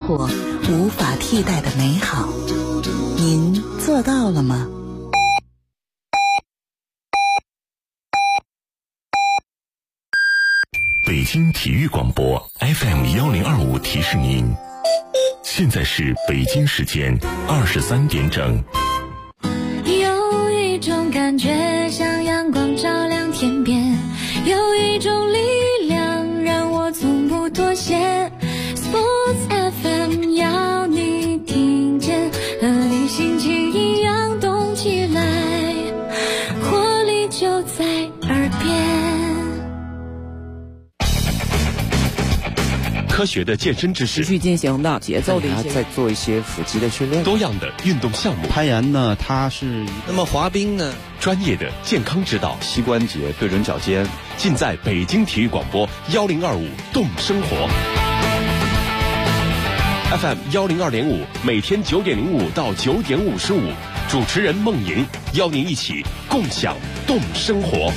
活无法替代的美好，您做到了吗？ 北京体育广播 FM1025提示您，现在是北京时间23点整。 有一种感觉像阳光照亮天边，有一种力量让我从不妥协。 Sports FM 要你听见，和你心情一样动起来，活力就在耳边。 科学的健身知识， 持续进行的节奏的一些， 在做一些腹肌的训练， 多样的运动项目。 攀岩呢，它是那么滑冰呢， 专业的健康指导， 膝关节对准脚尖， 尽在北京体育广播1025动生活 FM 102.5，每天9点05到9点55，主持人孟莹邀您一起共享动生活。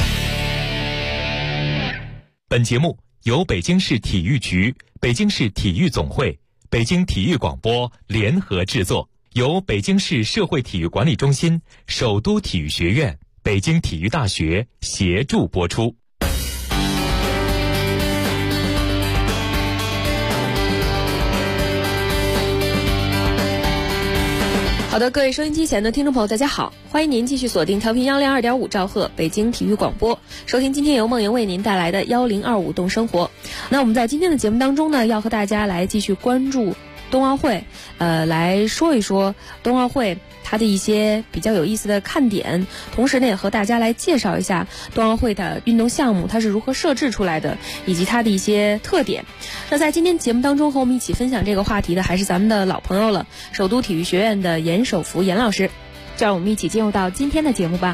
本节目由北京市体育局、北京市体育总会、北京体育广播联合制作，由北京市社会体育管理中心、首都体育学院、北京体育大学协助播出。 好的，各位收音机前的听众朋友，大家好，欢迎您继续锁定调频102.5兆赫北京体育广播，收听今天由梦莹为您带来的1025动生活。那我们在今天的节目当中呢，要和大家来继续关注冬奥会，来说一说冬奥会它的一些比较有意思的看点，同时呢也和大家来介绍一下冬奥会的运动项目它是如何设置出来的，以及它的一些特点。那在今天节目当中和我们一起分享这个话题的还是咱们的老朋友了，首都体育学院的严守福严老师，就让我们一起进入到今天的节目吧。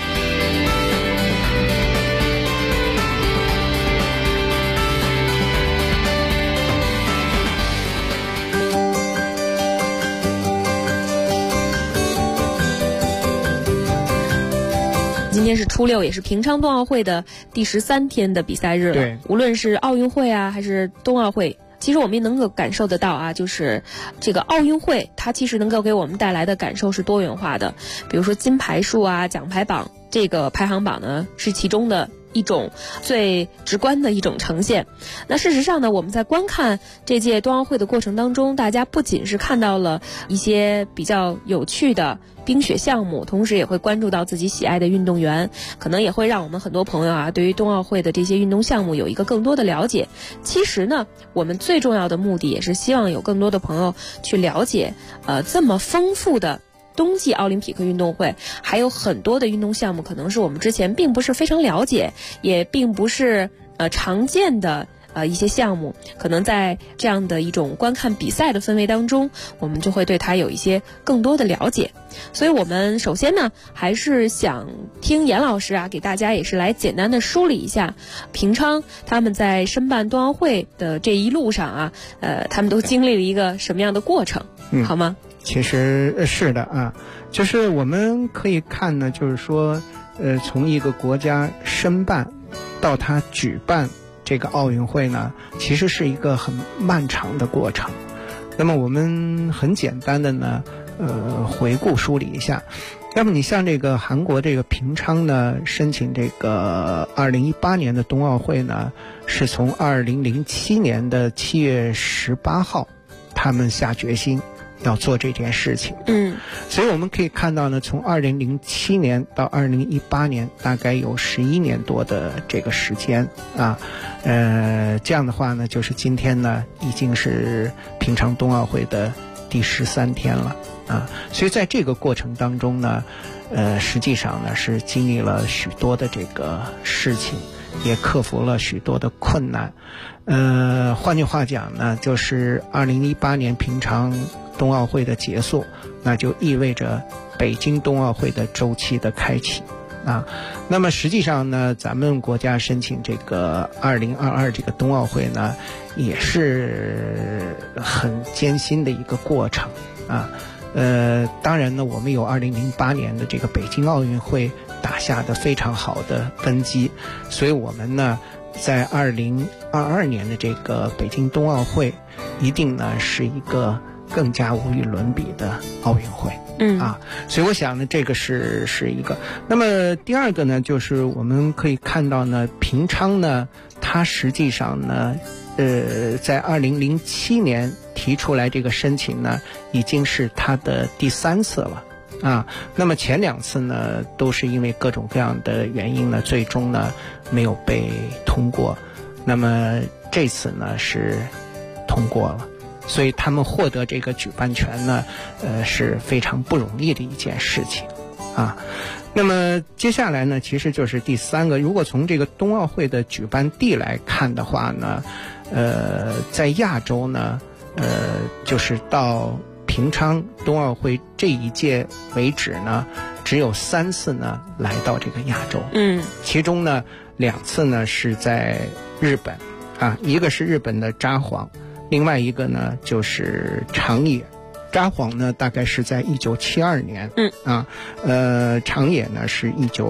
今天是初6，也是平昌冬奥会的第13天的比赛日了。 对， 无论是奥运会啊，还是冬奥会，其实我们也能够感受得到啊，就是这个奥运会，它其实能够给我们带来的感受是多元化的。比如说金牌数啊、奖牌榜，这个排行榜呢是其中的一种最直观的一种呈现。那事实上呢，我们在观看这届冬奥会的过程当中，大家不仅是看到了一些比较有趣的冰雪项目，同时也会关注到自己喜爱的运动员，可能也会让我们很多朋友啊对于冬奥会的这些运动项目有一个更多的了解。其实呢，我们最重要的目的也是希望有更多的朋友去了解这么丰富的冬季奥林匹克运动会，还有很多的运动项目可能是我们之前并不是非常了解，也并不是常见的一些项目，可能在这样的一种观看比赛的氛围当中，我们就会对它有一些更多的了解。所以我们首先呢，还是想听严老师啊，给大家也是来简单的梳理一下平昌他们在申办冬奥会的这一路上啊，他们都经历了一个什么样的过程，好吗？ 其实是的啊，就是我们可以看呢，就是说，从一个国家申办到它举办这个奥运会呢，其实是一个很漫长的过程。那么我们很简单的呢，回顾梳理一下。那么你像这个韩国这个平昌呢，申请这个2018年的冬奥会呢，是从2007年的7月18号，他们下决心要做这件事情。所以我们可以看到呢，从2007年到2018年，大概有11年多的这个时间啊。这样的话呢，就是今天呢，已经是平昌冬奥会的第13天了啊。所以在这个过程当中呢，实际上呢是经历了许多的这个事情，也克服了许多的困难。换句话讲呢，就是2018年平昌冬奥会的结束，那就意味着北京冬奥会的周期的开启啊。那么实际上呢，咱们国家申请这个2022这个冬奥会呢，也是很艰辛的一个过程啊。当然呢，我们有2008年的这个北京奥运会打下的非常好的根基，所以我们呢在2022年的这个北京冬奥会一定呢是一个更加无与伦比的奥运会。所以我想呢，这个是一个。那么第二个呢，就是我们可以看到呢，平昌呢，它实际上呢，在2007年提出来这个申请呢，已经是它的第3次了。那么前2次呢，都是因为各种各样的原因呢，最终呢没有被通过。那么这次呢是通过了。所以他们获得这个举办权呢，是非常不容易的一件事情那么接下来呢，其实就是第3个。如果从这个冬奥会的举办地来看的话呢，在亚洲呢，就是到平昌冬奥会这一届为止呢，只有3次呢来到这个亚洲。其中呢2次呢是在日本一个是日本的札幌。另外一个呢就是长野，札幌呢大概是在1972年，长野呢是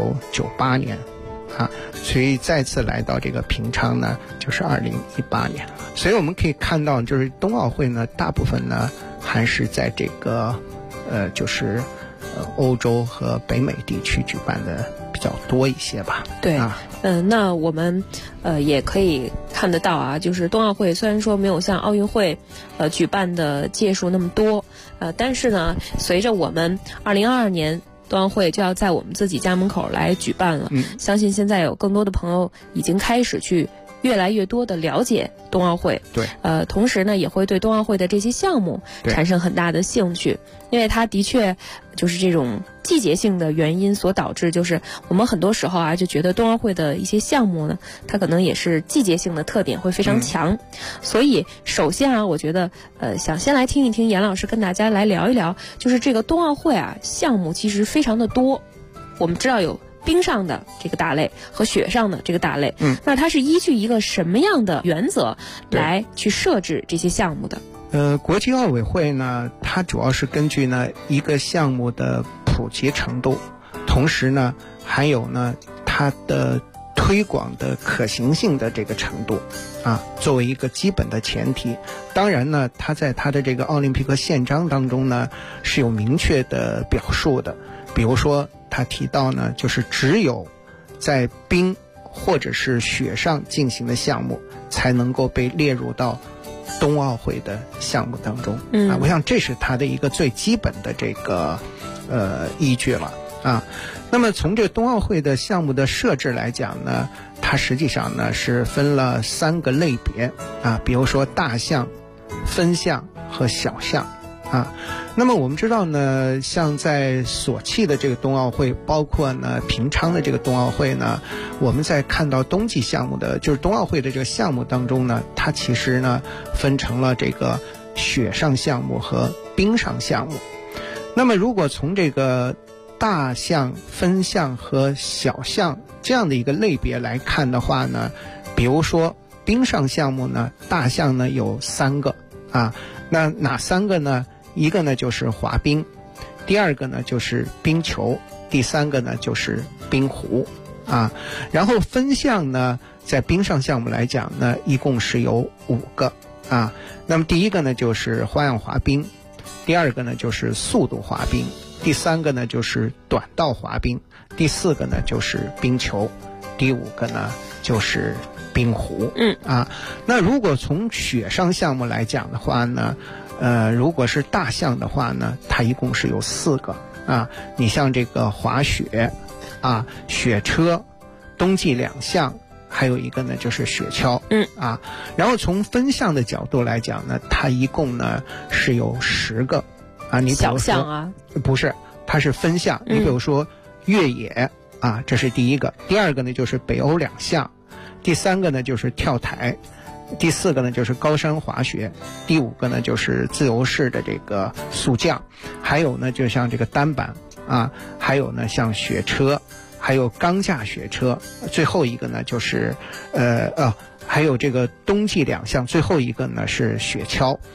1998年，所以再次来到这个平昌呢就是2018年。所以我们可以看到，就是冬奥会呢大部分呢还是在这个就是欧洲和北美地区举办的比较多一些吧。 对，那我们也可以看得到就是冬奥会虽然说没有像奥运会举办的届数那么多，但是呢，随着我们2022年冬奥会就要在我们自己家门口来举办了，相信现在有更多的朋友已经开始去越来越多的了解冬奥会。 对， 同时呢，也会对冬奥会的这些项目产生很大的兴趣，因为它的确就是这种季节性的原因所导致，就是我们很多时候就觉得冬奥会的一些项目呢，它可能也是季节性的特点会非常强。所以首先我觉得想先来听一听严老师跟大家来聊一聊，就是这个冬奥会项目其实非常的多。我们知道有冰上的这个大类和雪上的这个大类，那它是依据一个什么样的原则来去设置这些项目的？ 国际奥委会呢，它主要是根据呢一个项目的普及程度，同时呢还有呢它的推广的可行性的这个程度作为一个基本的前提。当然呢，它在它的这个奥林匹克宪章当中呢是有明确的表述的。比如说他提到呢，就是只有在冰或者是雪上进行的项目才能够被列入到冬奥会的项目当中我想这是它的一个最基本的这个依据了那么从这个冬奥会的项目的设置来讲呢，它实际上呢是分了3个类别比如说大项、分项和小项那么我们知道呢，像在索契的这个冬奥会，包括呢平昌的这个冬奥会呢，我们在看到冬季项目的就是冬奥会的这个项目当中呢，它其实呢分成了这个雪上项目和冰上项目。那么如果从这个大项、分项和小项这样的一个类别来看的话呢，比如说冰上项目呢，大项呢有3个那哪3个呢？一个呢就是滑冰，第2个呢就是冰球，第3个呢就是冰壶然后分项呢，在冰上项目来讲呢，一共是有5个那么第1个呢就是花样滑冰，第2个呢就是速度滑冰，第3个呢就是短道滑冰，第4个呢就是冰球，第5个呢就是冰壶那如果从雪上项目来讲的话呢，如果是大项的话呢，它一共是有4个你像这个滑雪雪车、冬季2项，还有一个呢就是雪橇然后从分项的角度来讲呢，它一共呢是有10个你比如说小项不是，它是分项你比如说越野这是第1个，第2个呢就是北欧2项，第3个呢就是跳台，第4个呢就是高山滑雪，第5个呢就是自由式的这个速降，还有呢就像这个单板还有呢像雪车，还有钢架雪车，最后一个呢就是还有这个冬季2项，最后一个呢是雪橇。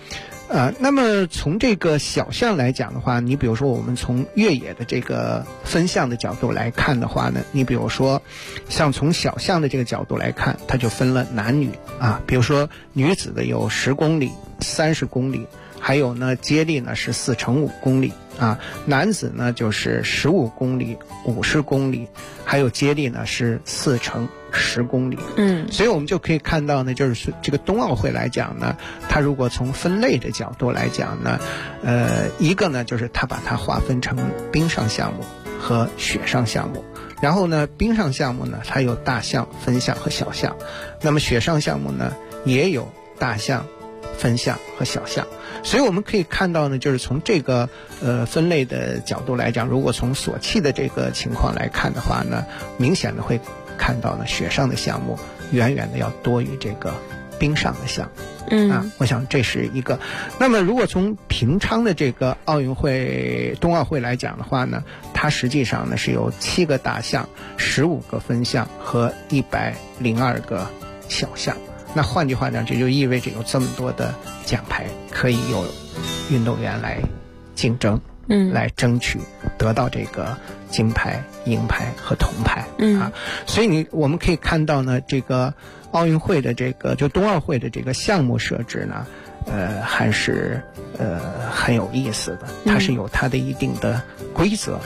那么从这个小项来讲的话，你比如说我们从越野的这个分项的角度来看的话呢，你比如说像从小项的这个角度来看，它就分了男女啊，比如说女子的有10公里、30公里，还有呢接力呢是4乘5公里啊，男子呢就是15公里、50公里，还有接力呢是4乘10公里。所以我们就可以看到呢，就是这个冬奥会来讲呢，它如果从分类的角度来讲呢，一个呢就是它把它划分成冰上项目和雪上项目。然后呢，冰上项目呢，它有大项、分项和小项。那么雪上项目呢，也有大项、分项和小项。所以我们可以看到呢，就是从这个分类的角度来讲，如果从索契的这个情况来看的话呢，明显的会看到呢，雪上的项目远远的要多于这个冰上的项目。我想这是一个。那么如果从平昌的这个冬奥会来讲的话呢，它实际上呢是有7个大项、15个分项和102个小项。那换句话讲，这就意味着有这么多的奖牌可以有运动员来竞争，来争取得到这个金牌、银牌和铜牌。所以我们可以看到呢，这个奥运会的这个就冬奥会的这个项目设置呢，还是很有意思的，它是有它的一定的规则。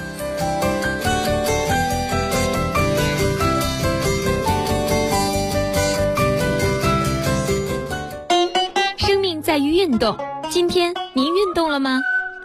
生命在于运动，今天您运动了吗？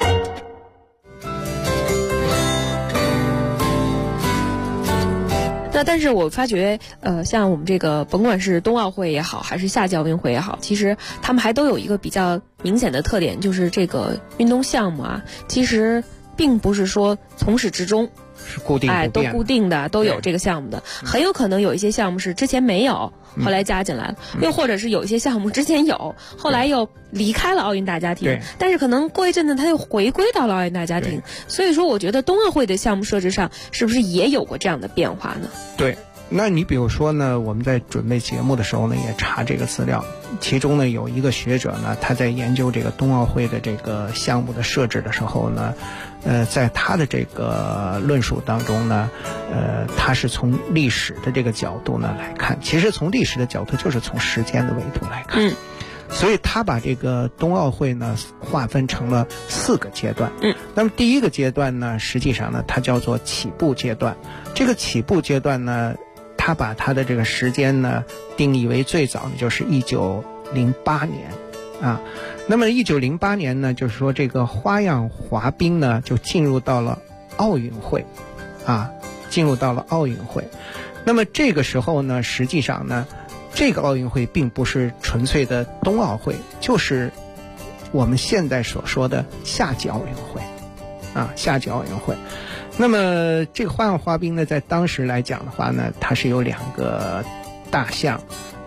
那但是我发觉，像我们这个甭管是冬奥会也好，还是夏季奥运会也好，其实他们还都有一个比较明显的特点，就是这个运动项目啊，其实并不是说从始至终是固定都固定的，都有这个项目的，很有可能有一些项目是之前没有，后来加进来了，又或者是有一些项目之前有，后来又离开了奥运大家庭，但是可能过一阵子它又回归到了奥运大家庭。所以说我觉得冬奥会的项目设置上是不是也有过这样的变化呢？ 对，那你比如说呢，我们在准备节目的时候呢，也查这个资料，其中呢有一个学者呢，他在研究这个冬奥会的这个项目的设置的时候呢，在他的这个论述当中呢，他是从历史的这个角度呢来看，其实从历史的角度就是从时间的维度来看。所以他把这个冬奥会呢划分成了4个阶段。那么第一个阶段呢，实际上呢它叫做起步阶段。这个起步阶段呢，他把它的这个时间呢定义为最早呢就是1908年啊。那么1908年呢，就是说这个花样滑冰呢就进入到了奥运会啊，进入到了奥运会。那么这个时候呢，实际上呢，这个奥运会并不是纯粹的冬奥会，就是我们现在所说的夏季奥运会啊，夏季奥运会。那么这个花样滑冰呢，在当时来讲的话呢，它是有2个大项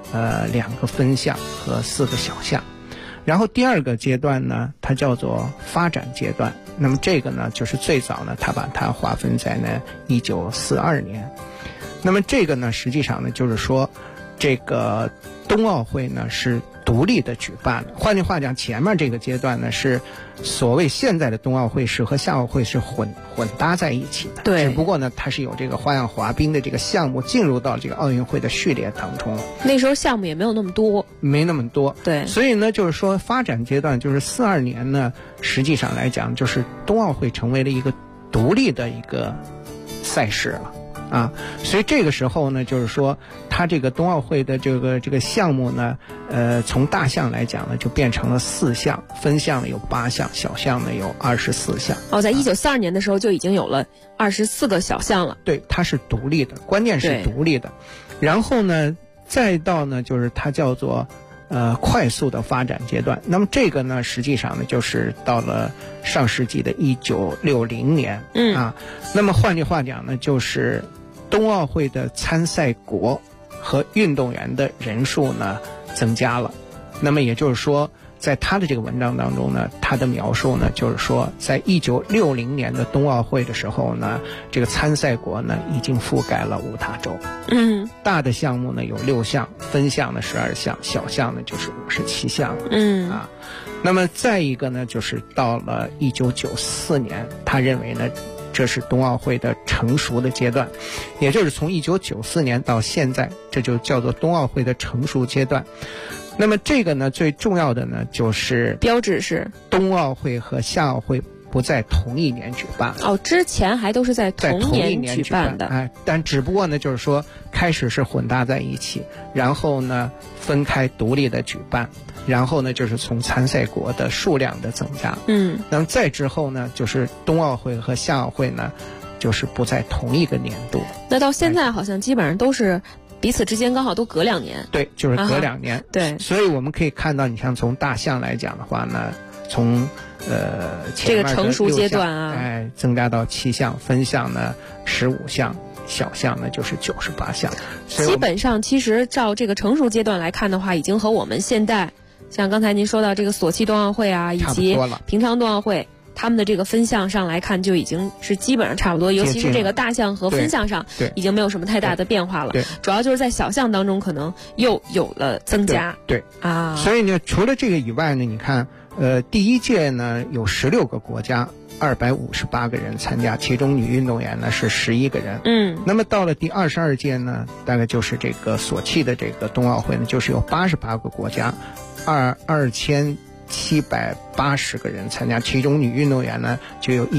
，2个分项和4个小项。然后第2个阶段呢，它叫做发展阶段。那么这个呢，就是最早呢，它把它划分在呢1942年。那么这个呢，实际上呢，就是说这个冬奥会呢是独立的举办的。换句话讲，前面这个阶段呢是所谓现在的冬奥会是和夏奥会是混搭在一起的。 对， 只不过呢，它是有这个花样滑冰的这个项目进入到这个奥运会的序列当中。 那时候项目也没有那么多， 没那么多。 对， 所以呢，就是说发展阶段就是42年呢，实际上来讲，就是冬奥会成为了一个独立的一个赛事了。啊，所以这个时候呢，就是说，它这个冬奥会的这个项目呢，从大项来讲呢，就变成了4项，分项呢有8项，小项呢有24项。 在1942年的时候就已经有了24个小项了。 对，它是独立的，关键是独立的。然后呢，再到呢，就是它叫做快速的发展阶段。那么这个呢，实际上呢，就是到了上世纪的1960年。啊，那么换句话讲呢，就是冬奥会的参赛国和运动员的人数呢增加了。那么也就是说， 在他的这个文章当中呢，他的描述呢，就是说，在1960年的冬奥会的时候呢，这个参赛国呢已经覆盖了5大洲。大的项目呢有6项，分项呢12项，小项呢就是57项。那么再一个呢，就是到了1994年，他认为呢，这是冬奥会的成熟的阶段，也就是从1994年到现在，这就叫做冬奥会的成熟阶段。那么这个呢，最重要的呢，就是标志是冬奥会和夏奥会不在同一年举办。 之前还都是在同一年举办的。 但只不过呢，就是说开始是混搭在一起，然后呢分开独立的举办，然后呢就是从参赛国的数量的增加。那么再之后呢，就是冬奥会和夏奥会呢，就是不在同一个年度。 那到现在好像基本上都是彼此之间刚好都隔2年。 对，就是隔2年。 对， 所以我们可以看到，你像从大项来讲的话呢，从这个成熟阶段啊， 增加到7项，分项呢15项，小项呢就是98项。 基本上其实照这个成熟阶段来看的话，已经和我们现在像刚才您说到这个索契冬奥会啊，以及平昌冬奥会，他们的这个分项上来看，就已经是基本上差不多，尤其是这个大项和分项上，已经没有什么太大的变化了。主要就是在小项当中可能又有了增加。 对啊，所以呢，除了这个以外呢，你看，第一届呢有16个国家，258个人参加，其中女运动员呢是11个人。那么到了第22届呢，大概就是这个索契的这个冬奥会呢，就是有88个国家，2780个人参加，其中女运动员呢就有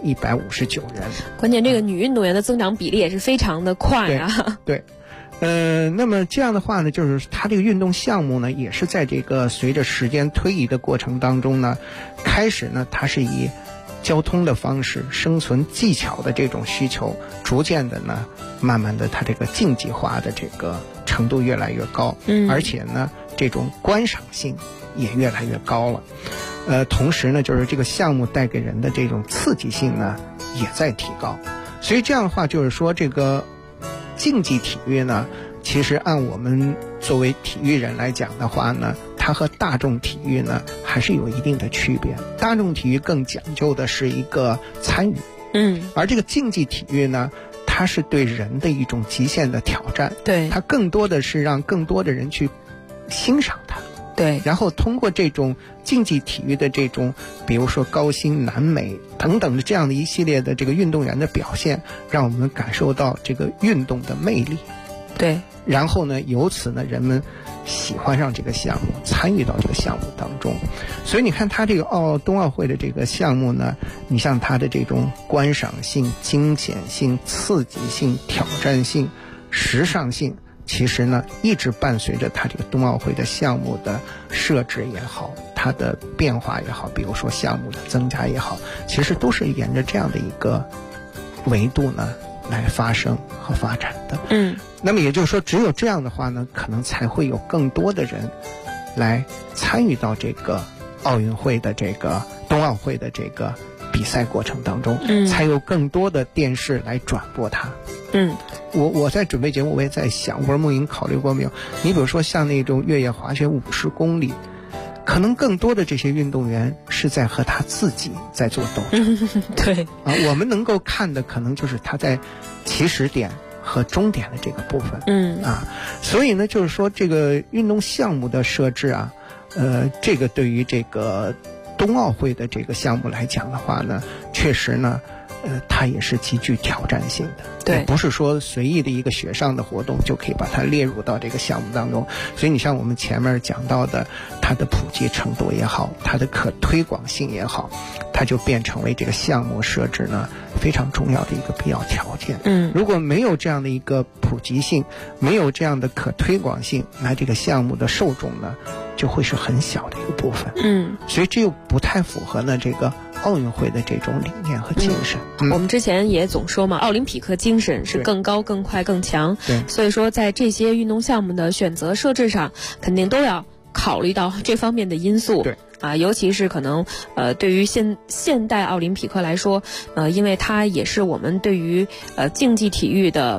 1159人。 关键这个女运动员的增长比例也是非常的快啊。 对。那么这样的话呢，就是它这个运动项目呢，也是在这个随着时间推移的过程当中呢，开始呢，它是以交通的方式、生存技巧的这种需求，逐渐的呢，慢慢的它这个竞技化的这个程度越来越高，而且呢，这种观赏性也越来越高了。同时呢，就是这个项目带给人的这种刺激性呢，也在提高。所以这样的话，就是说这个竞技体育呢，其实按我们作为体育人来讲的话呢，它和大众体育呢还是有一定的区别。大众体育更讲究的是一个参与，而这个竞技体育呢，它是对人的一种极限的挑战。 对， 它更多的是让更多的人去欣赏它。 对， 然后通过这种竞技体育的这种，比如说高薪、南美等等的这样的一系列的这个运动员的表现，让我们感受到这个运动的魅力。 对， 然后呢，由此呢，人们喜欢上这个项目，参与到这个项目当中。所以你看，它这个冬奥会的这个项目呢，你像它的这种观赏性、惊险性、刺激性、挑战性、时尚性，其实呢，一直伴随着它这个冬奥会的项目的设置也好，它的变化也好，比如说项目的增加也好，其实都是沿着这样的一个维度呢来发生和发展的。那么也就是说，只有这样的话呢，可能才会有更多的人来参与到这个奥运会的这个冬奥会的这个比赛过程当中，才有更多的电视来转播它。我在准备节目，我也在想，我说梦莹考虑过没有？你比如说像那种越野滑雪50公里，可能更多的这些运动员是在和他自己在做斗争。 对啊，我们能够看的可能就是他在起始点和终点的这个部分。所以呢，就是说这个运动项目的设置啊，这个对于这个冬奥会的这个项目来讲的话呢，确实呢，它也是极具挑战性的。 对， 不是说随意的一个雪上的活动就可以把它列入到这个项目当中。所以你像我们前面讲到的，它的普及程度也好，它的可推广性也好，它就变成为这个项目设置呢非常重要的一个必要条件。如果没有这样的一个普及性，没有这样的可推广性，那这个项目的受众呢就会是很小的一个部分。所以这又不太符合呢这个奥运会的这种理念和精神。 我们之前也总说嘛，奥林匹克精神是更高、更快、更强。 对， 所以说在这些运动项目的选择设置上，肯定都要考虑到这方面的因素。 对啊，尤其是可能对于现代奥林匹克来说，因为它也是我们对于竞技体育的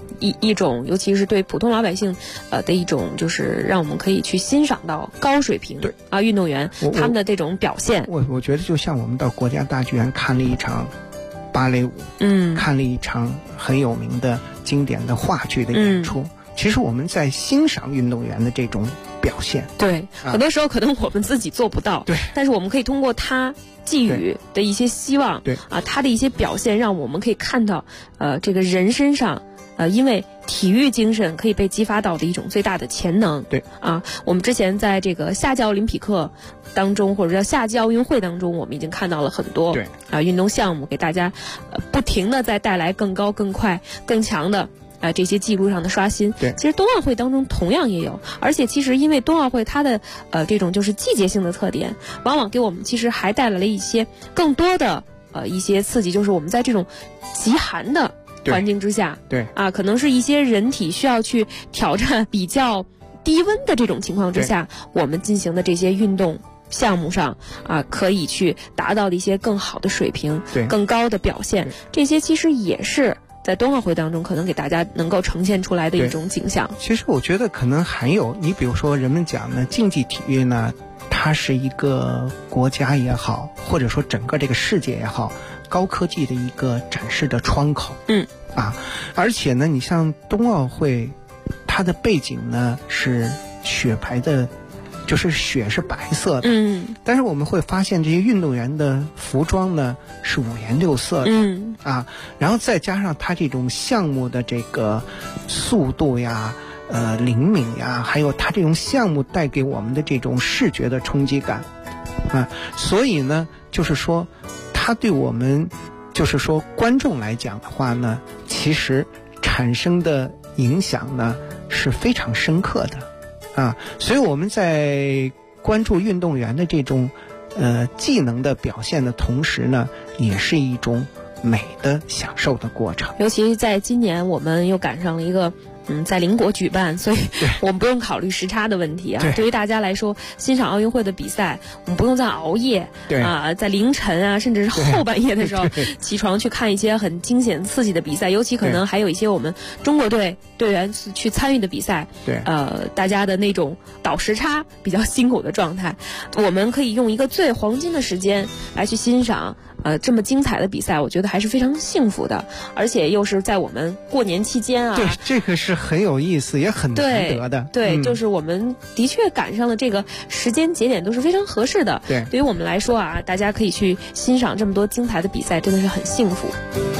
一种，尤其是对普通老百姓的一种，就是让我们可以去欣赏到高水平运动员他们的这种表现。 我觉得就像我们到国家大剧院看了一场芭蕾舞，看了一场很有名的经典的话剧的演出，其实我们在欣赏运动员的这种表现。 对，很多时候可能我们自己做不到， 对， 但是我们可以通过他寄予的一些希望， 对他的一些表现，让我们可以看到这个人身上因为体育精神可以被激发到的一种最大的潜能。 对我们之前在这个夏季奥林匹克当中，或者叫夏季奥运会当中，我们已经看到了很多运动项目给大家不停的在带来更高、更快、更强的这些记录上的刷新。 对， 其实冬奥会当中同样也有，而且其实因为冬奥会它的这种就是季节性的特点，往往给我们其实还带来了一些更多的一些刺激，就是我们在这种极寒的环境之下， 对可能是一些人体需要去挑战比较低温的这种情况之下，我们进行的这些运动项目上可以去达到的一些更好的水平，更高的表现，这些其实也是在冬奥会当中可能给大家能够呈现出来的一种景象。 其实我觉得可能还有，你比如说人们讲呢，竞技体育呢，它是一个国家也好，或者说整个这个世界也好，高科技的一个展示的窗口。而且呢，你像冬奥会，它的背景呢是雪白的，就是雪是白色的，但是我们会发现这些运动员的服装呢是五颜六色的，然后再加上他这种项目的这个速度呀、灵敏呀，还有他这种项目带给我们的这种视觉的冲击感，所以呢，就是说，他对我们，就是说观众来讲的话呢，其实产生的影响呢是非常深刻的。所以我们在关注运动员的这种技能的表现的同时呢，也是一种美的享受的过程。 尤其在今年我们又赶上了一个在邻国举办，所以我们不用考虑时差的问题对于大家来说，欣赏奥运会的比赛，我们不用再熬夜在凌晨甚至是后半夜的时候起床去看一些很惊险刺激的比赛，尤其可能还有一些我们中国队员去参与的比赛，大家的那种倒时差比较辛苦的状态，我们可以用一个最黄金的时间来去欣赏这么精彩的比赛，我觉得还是非常幸福的，而且又是在我们过年期间对，这个是很有意思，也很难得的。 对，就是我们的确赶上了这个时间节点，都是非常合适的。对于我们来说大家可以去欣赏这么多精彩的比赛，真的是很幸福。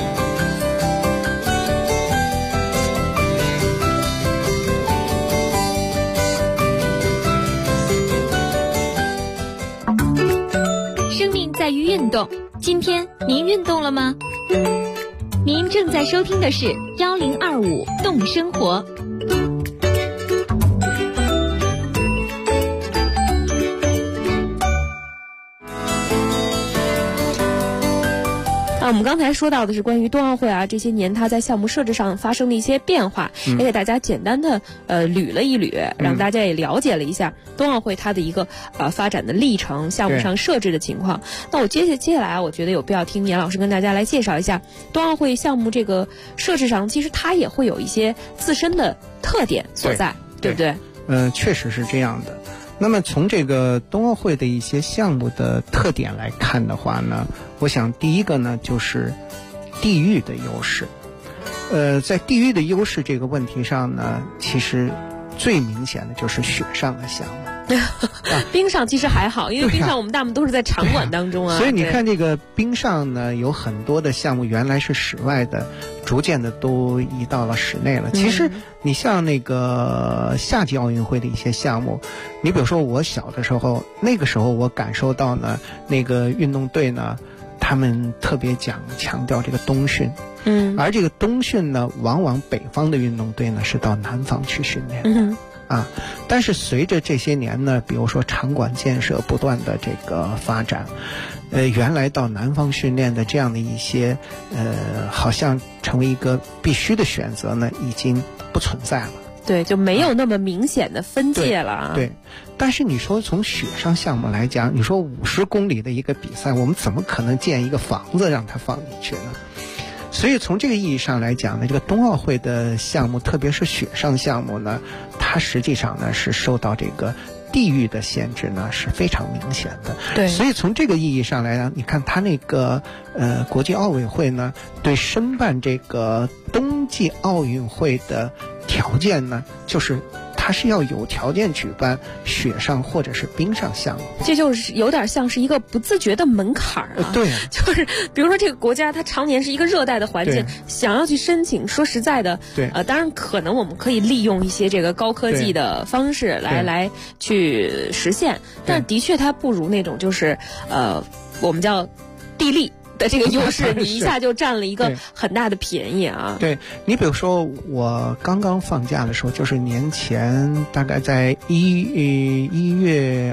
生命在于运动，今天您运动了吗？您正在收听的是1025动生活。 我们刚才说到的是关于冬奥会这些年它在项目设置上发生的一些变化，也给大家简单的捋了一捋，让大家也了解了一下冬奥会它的一个发展的历程，项目上设置的情况。那我接下来我觉得有必要听严老师跟大家来介绍一下冬奥会项目这个设置上，其实它也会有一些自身的特点所在，对不对？ 确实是这样的。那么从这个冬奥会的一些项目的特点来看的话呢，我想第一个呢就是地域的优势。在地域的优势这个问题上呢，其实最明显的就是雪上的项目。 冰上其实还好，因为冰上我们大部分都是在场馆当中所以你看这个冰上呢，有很多的项目原来是室外的，逐渐的都移到了室内了。其实你像那个夏季奥运会的一些项目，你比如说我小的时候，那个时候我感受到呢，那个运动队呢，他们特别强调这个冬训。而这个冬训呢，往往北方的运动队呢是到南方去训练。但是随着这些年呢，比如说场馆建设不断的这个发展，原来到南方训练的这样的一些好像成为一个必须的选择呢，已经不存在了。 对，就没有那么明显的分界了。 对，但是你说从雪上项目来讲，你说50公里的一个比赛，我们怎么可能建一个房子让它放进去呢？ 所以从这个意义上来讲呢，这个冬奥会的项目，特别是雪上项目呢，它实际上呢是受到这个地域的限制呢是非常明显的。 对， 所以从这个意义上来讲，你看它那个国际奥委会呢，对申办这个冬季奥运会的条件呢，就是它是要有条件举办雪上或者是冰上项目。 这就是有点像是一个不自觉的门槛啊。 对， 就是比如说这个国家它常年是一个热带的环境，想要去申请，说实在的， 对， 当然可能我们可以利用一些这个高科技的方式来去实现，但的确它不如那种就是我们叫地利的这个优势，你一下就占了一个很大的便宜啊！ 对，你比如说我刚刚放假的时候，就是年前大概在1月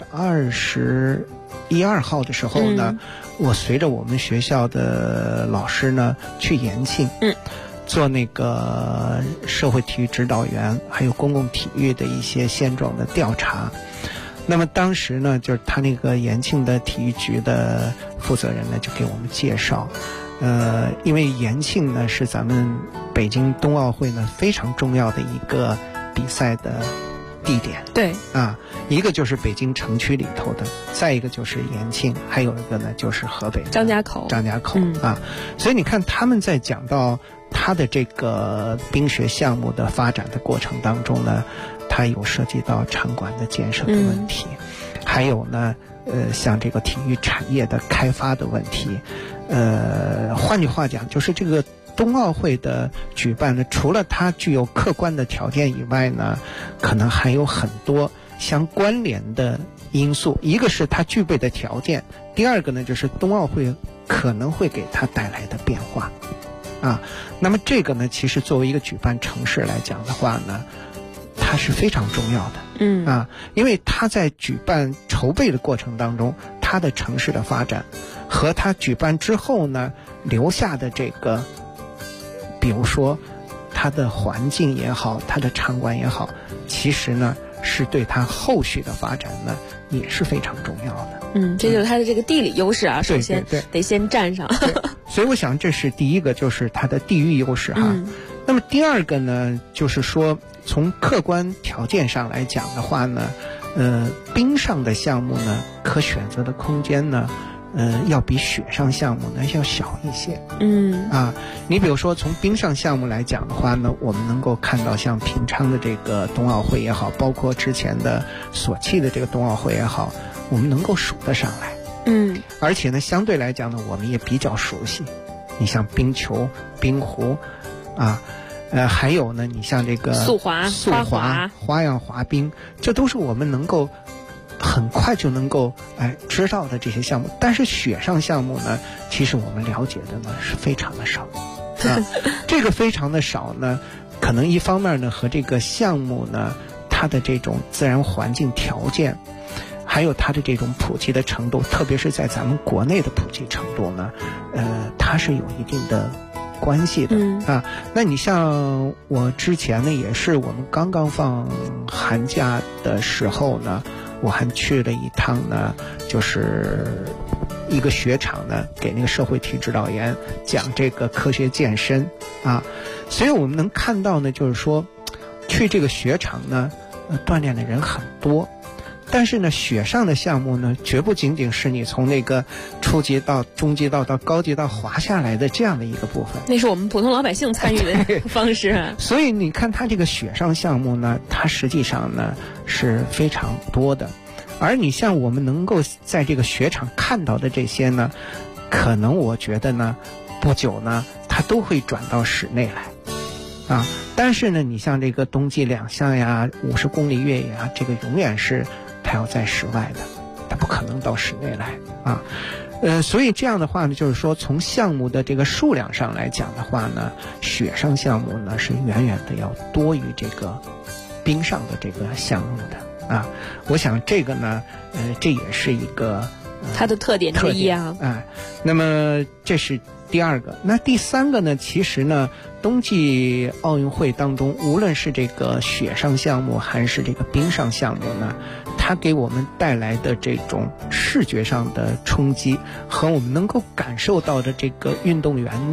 22号的时候呢，我随着我们学校的老师呢去延庆，做那个社会体育指导员还有公共体育的一些现状的调查。那么当时呢，就是他那个延庆的体育局的负责人呢，就给我们介绍，因为延庆呢是咱们北京冬奥会呢非常重要的一个比赛的地点。 对啊，一个就是北京城区里头的，再一个就是延庆，还有一个呢就是河北张家口啊。所以你看他们在讲到他的这个冰雪项目的发展的过程当中呢，它有涉及到场馆的建设的问题，还有呢，像这个体育产业的开发的问题，换句话讲，就是这个冬奥会的举办呢，除了它具有客观的条件以外呢，可能还有很多相关联的因素。一个是它具备的条件，第二个呢，就是冬奥会可能会给它带来的变化。啊，那么这个呢，其实作为一个举办城市来讲的话呢，它是非常重要的。因为它在举办筹备的过程当中，它的城市的发展和它举办之后呢留下的这个，比如说它的环境也好，它的场馆也好，其实呢是对它后续的发展呢也是非常重要的。 这就是它的这个地理优势啊，首先得先占上。 所以我想这是第一个，就是它的地域优势哈。那么第二个呢，就是说从客观条件上来讲的话呢，冰上的项目呢，可选择的空间呢，要比雪上项目呢要小一些。你比如说从冰上项目来讲的话呢，我们能够看到像平昌的这个冬奥会也好，包括之前的索契的这个冬奥会也好，我们能够数得上来。而且呢，相对来讲呢，我们也比较熟悉。你像冰球、冰壶啊，还有呢，你像这个速滑、 花样滑冰，这都是我们能够很快就能够知道的这些项目。但是雪上项目呢，其实我们了解的呢是非常的少。这个非常的少呢，可能一方面呢和这个项目呢它的这种自然环境条件，还有它的这种普及的程度，特别是在咱们国内的普及程度呢，它是有一定的关系的。那你像我之前呢，也是我们刚刚放寒假的时候呢，我还去了一趟呢，就是一个雪场呢，给那个社会体育指导员讲这个科学健身啊。所以我们能看到呢，就是说去这个雪场呢，锻炼的人很多。但是呢，雪上的项目呢，绝不仅仅是你从那个初级道、中级道到高级道滑下来的这样的一个部分， 那是我们普通老百姓参与的方式。 所以你看它这个雪上项目呢，它实际上呢是非常多的。而你像我们能够在这个雪场看到的这些呢，可能我觉得呢，不久呢，它都会转到室内来啊。但是呢，你像这个冬季两项呀、50公里越野啊，这个永远是它要在室外的，它不可能到室内来啊。所以这样的话呢，就是说从项目的这个数量上来讲的话呢，雪上项目呢是远远的要多于这个冰上的这个项目的啊。我想这个呢，这也是一个它的特点之一啊。 那么这是第二个。那第三个呢，其实呢，冬季奥运会当中，无论是这个雪上项目还是这个冰上项目呢，它给我们带来的这种视觉上的冲击和我们能够感受到的这个运动员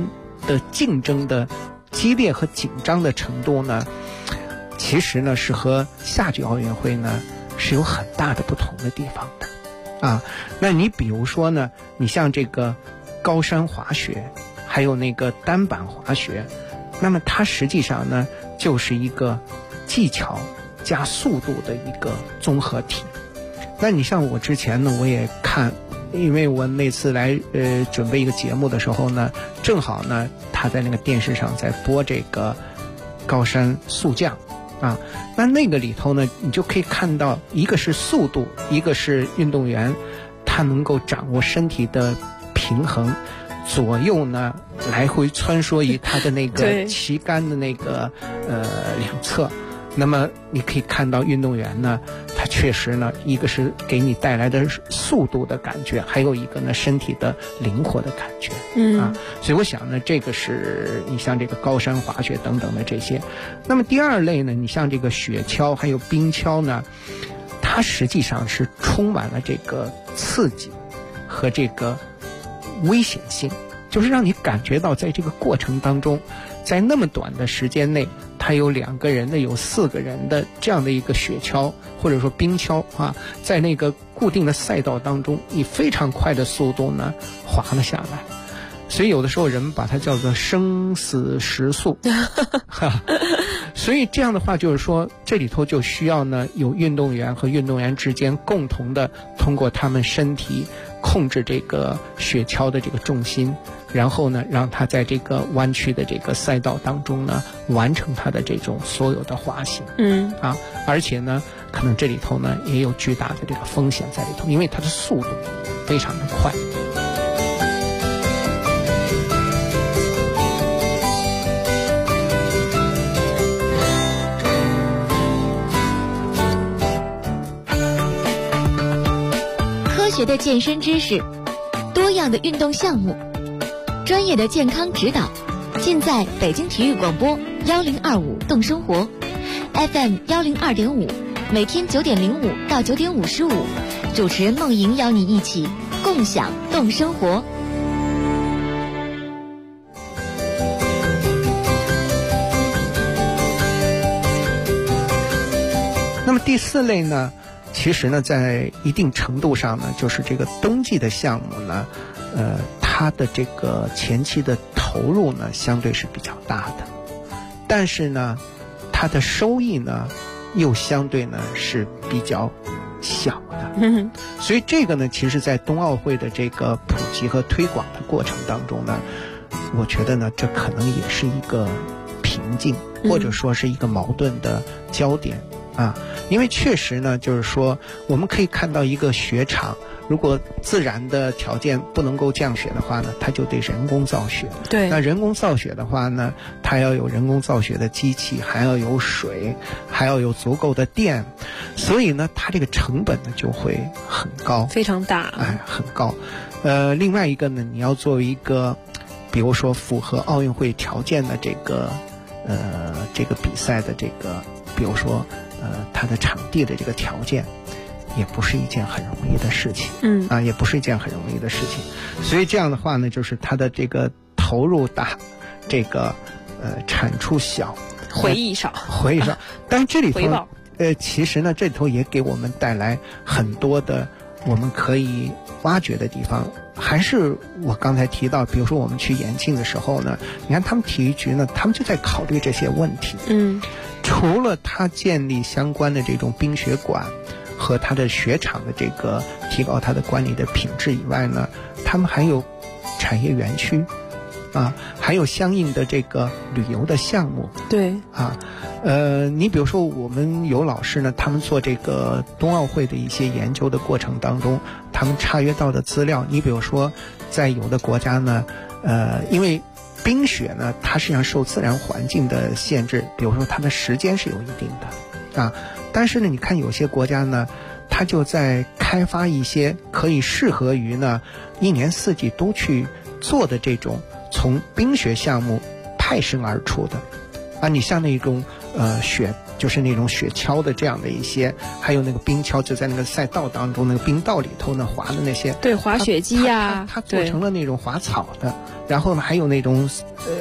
的竞争的激烈和紧张的程度呢，其实呢是和夏季奥运会呢是有很大的不同的地方的啊。那你比如说呢，你像这个高山滑雪，还有那个单板滑雪，那么它实际上呢就是一个技巧加速度的一个综合体。那你像我之前呢，我也看，因为我那次来准备一个节目的时候呢，正好呢他在那个电视上在播这个高山速降啊，那个里头呢，你就可以看到，一个是速度，一个是运动员他能够掌握身体的平衡，左右呢来回穿梭于他的那个旗杆的那个两侧。那么你可以看到运动员呢，他确实呢，一个是给你带来的速度的感觉，还有一个呢身体的灵活的感觉啊。所以我想呢，这个是你像这个高山滑雪等等的这些。那么第二类呢，你像这个雪橇还有冰橇呢，它实际上是充满了这个刺激和这个危险性，就是让你感觉到在这个过程当中，在那么短的时间内，它有2个人的，有4个人的这样的一个雪橇或者说冰橇啊，在那个固定的赛道当中，以非常快的速度呢滑了下来。所以有的时候人们把它叫做生死时速所以这样的话就是说，这里头就需要呢有运动员和运动员之间共同的通过他们身体控制这个雪橇的这个重心，然后呢让它在这个弯曲的这个赛道当中呢完成它的这种所有的滑行。而且呢可能这里头呢也有巨大的这个风险在里头，因为它的速度非常的快。 科学的健身知识，多样的运动项目，专业的健康指导，尽在北京体育广播1025动生活 FM 102.5，每天9点05到9点55，主持人梦莹邀你一起共享动生活。 那么第4类呢，其实呢在一定程度上呢，就是这个冬季的项目呢，它的这个前期的投入呢相对是比较大的，但是呢它的收益呢又相对呢是比较小的。所以这个呢其实在冬奥会的这个普及和推广的过程当中呢，我觉得呢这可能也是一个瓶颈，或者说是一个矛盾的焦点啊。因为确实呢就是说，我们可以看到一个雪场，如果自然的条件不能够降雪的话呢，它就得人工造雪。 对， 那人工造雪的话呢，它要有人工造雪的机器，还要有水，还要有足够的电，所以呢它这个成本呢就会很高， 非常大， 很高。另外一个呢，你要作为一个比如说符合奥运会条件的这个比赛的这个，比如说它的场地的这个条件，也不是一件很容易的事情。也不是一件很容易的事情。所以这样的话呢，就是它的这个投入大，这个产出小， 回忆少。 但是这里头其实呢这里头也给我们带来很多的我们可以挖掘的地方。还是我刚才提到，比如说我们去延庆的时候呢，你看他们体育局呢，他们就在考虑这些问题。除了他建立相关的这种冰雪馆和它的雪场的这个提高它的管理的品质以外呢，他们还有产业园区啊，还有相应的这个旅游的项目。 对啊，你比如说我们有老师呢，他们做这个冬奥会的一些研究的过程当中，他们查阅到的资料，你比如说在有的国家呢，因为冰雪呢它实际上受自然环境的限制，比如说它的时间是有一定的啊，但是呢你看有些国家呢，它就在开发一些可以适合于呢一年四季都去做的这种从冰雪项目派生而出的啊，你像那种就是那种雪橇的这样的一些，还有那个冰橇就在那个赛道当中那个冰道里头呢滑的那些， 对，滑雪机呀， 它做成了那种滑草的，然后呢还有那种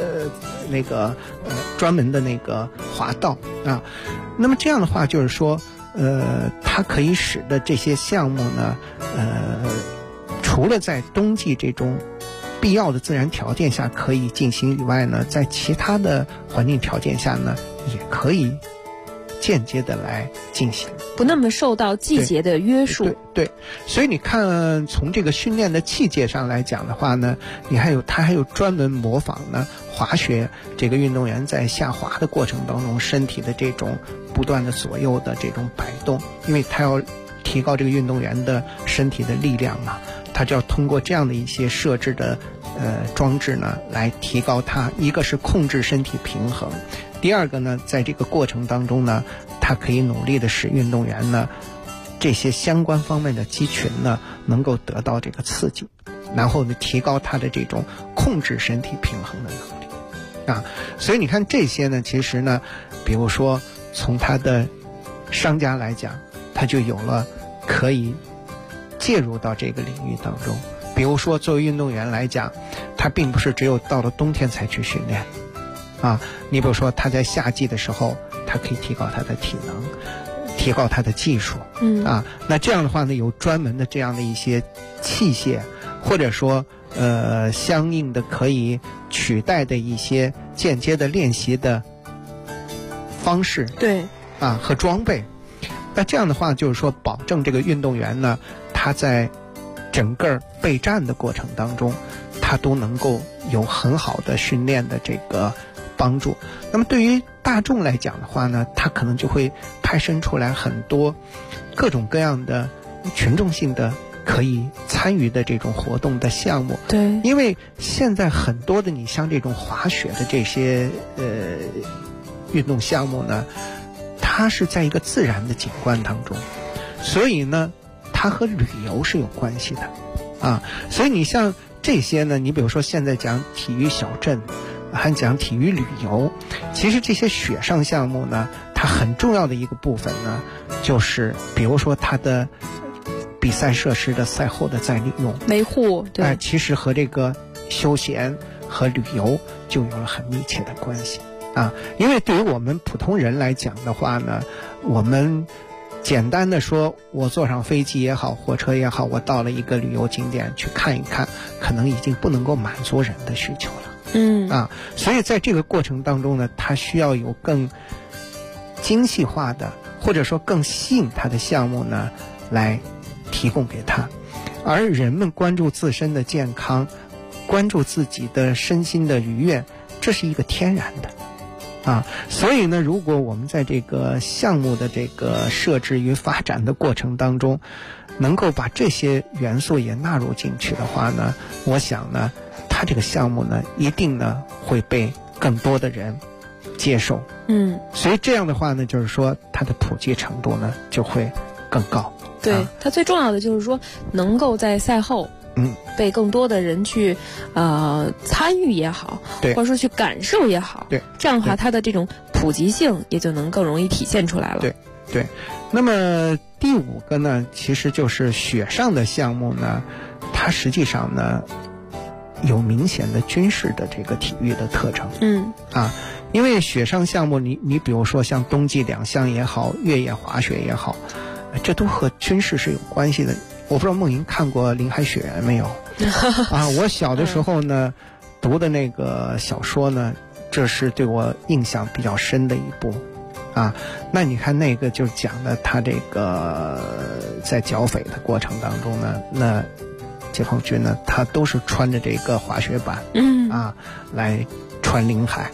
专门的那个滑道啊。那么这样的话就是说它可以使得这些项目呢除了在冬季这种必要的自然条件下可以进行以外呢，在其他的环境条件下呢也可以间接的来进行， 不那么受到季节的约束。 对，所以你看从这个训练的器械上来讲的话呢，它还有专门模仿呢滑雪这个运动员在下滑的过程当中身体的这种不断的左右的这种摆动，因为它要提高这个运动员的身体的力量嘛，它就要通过这样的一些设置的装置呢来提高它，一个是控制身体平衡，第二个呢在这个过程当中呢它可以努力的使运动员呢这些相关方面的肌群呢能够得到这个刺激，然后呢提高它的这种控制身体平衡的能力啊。所以你看这些呢其实呢比如说从它的商家来讲，它就有了可以介入到这个领域当中。比如说作为运动员来讲，他并不是只有到了冬天才去训练啊，你比如说他在夏季的时候他可以提高他的体能，提高他的技术啊。那这样的话呢有专门的这样的一些器械，或者说相应的可以取代的一些间接的练习的方式， 对啊和装备。那这样的话就是说保证这个运动员呢他在整个备战的过程当中他都能够有很好的训练的这个帮助。那么对于大众来讲的话呢，他可能就会派生出来很多各种各样的群众性的可以参与的这种活动的项目。 对， 因为现在很多的你像这种滑雪的这些运动项目呢，它是在一个自然的景观当中，所以呢它和旅游是有关系的啊。所以你像这些呢，你比如说现在讲体育小镇，还讲体育旅游，其实这些雪上项目呢，它很重要的一个部分呢，就是比如说它的比赛设施的赛后的再利用维护，对， 其实和这个休闲和旅游就有了很密切的关系啊。因为对于我们普通人来讲的话呢，我们简单的说我坐上飞机也好，火车也好，我到了一个旅游景点去看一看，可能已经不能够满足人的需求了。所以在这个过程当中呢，它需要有更精细化的或者说更吸引它的项目呢来提供给他。而人们关注自身的健康，关注自己的身心的愉悦，这是一个天然的所以呢，如果我们在这个项目的这个设置与发展的过程当中能够把这些元素也纳入进去的话呢，我想呢它这个项目呢一定呢会被更多的人接受。所以这样的话呢，就是说它的普及程度呢就会更高。 对，它最重要的就是说能够在赛后被更多的人去参与也好，或者说去感受也好， 对， 这样的话它的这种普及性也就能更容易体现出来了。 对。那么第五个呢，其实就是雪上的项目呢，它实际上呢有明显的军事的这个体育的特征。因为雪上项目你比如说像冬季两项也好，越野滑雪也好，这都和军事是有关系的。我不知道梦莹看过《林海雪原》没有我小的时候呢读的那个小说呢，这是对我印象比较深的一部那你看那个就讲的他这个在剿匪的过程当中呢，那解放军呢他都是穿着这个滑雪板来穿领海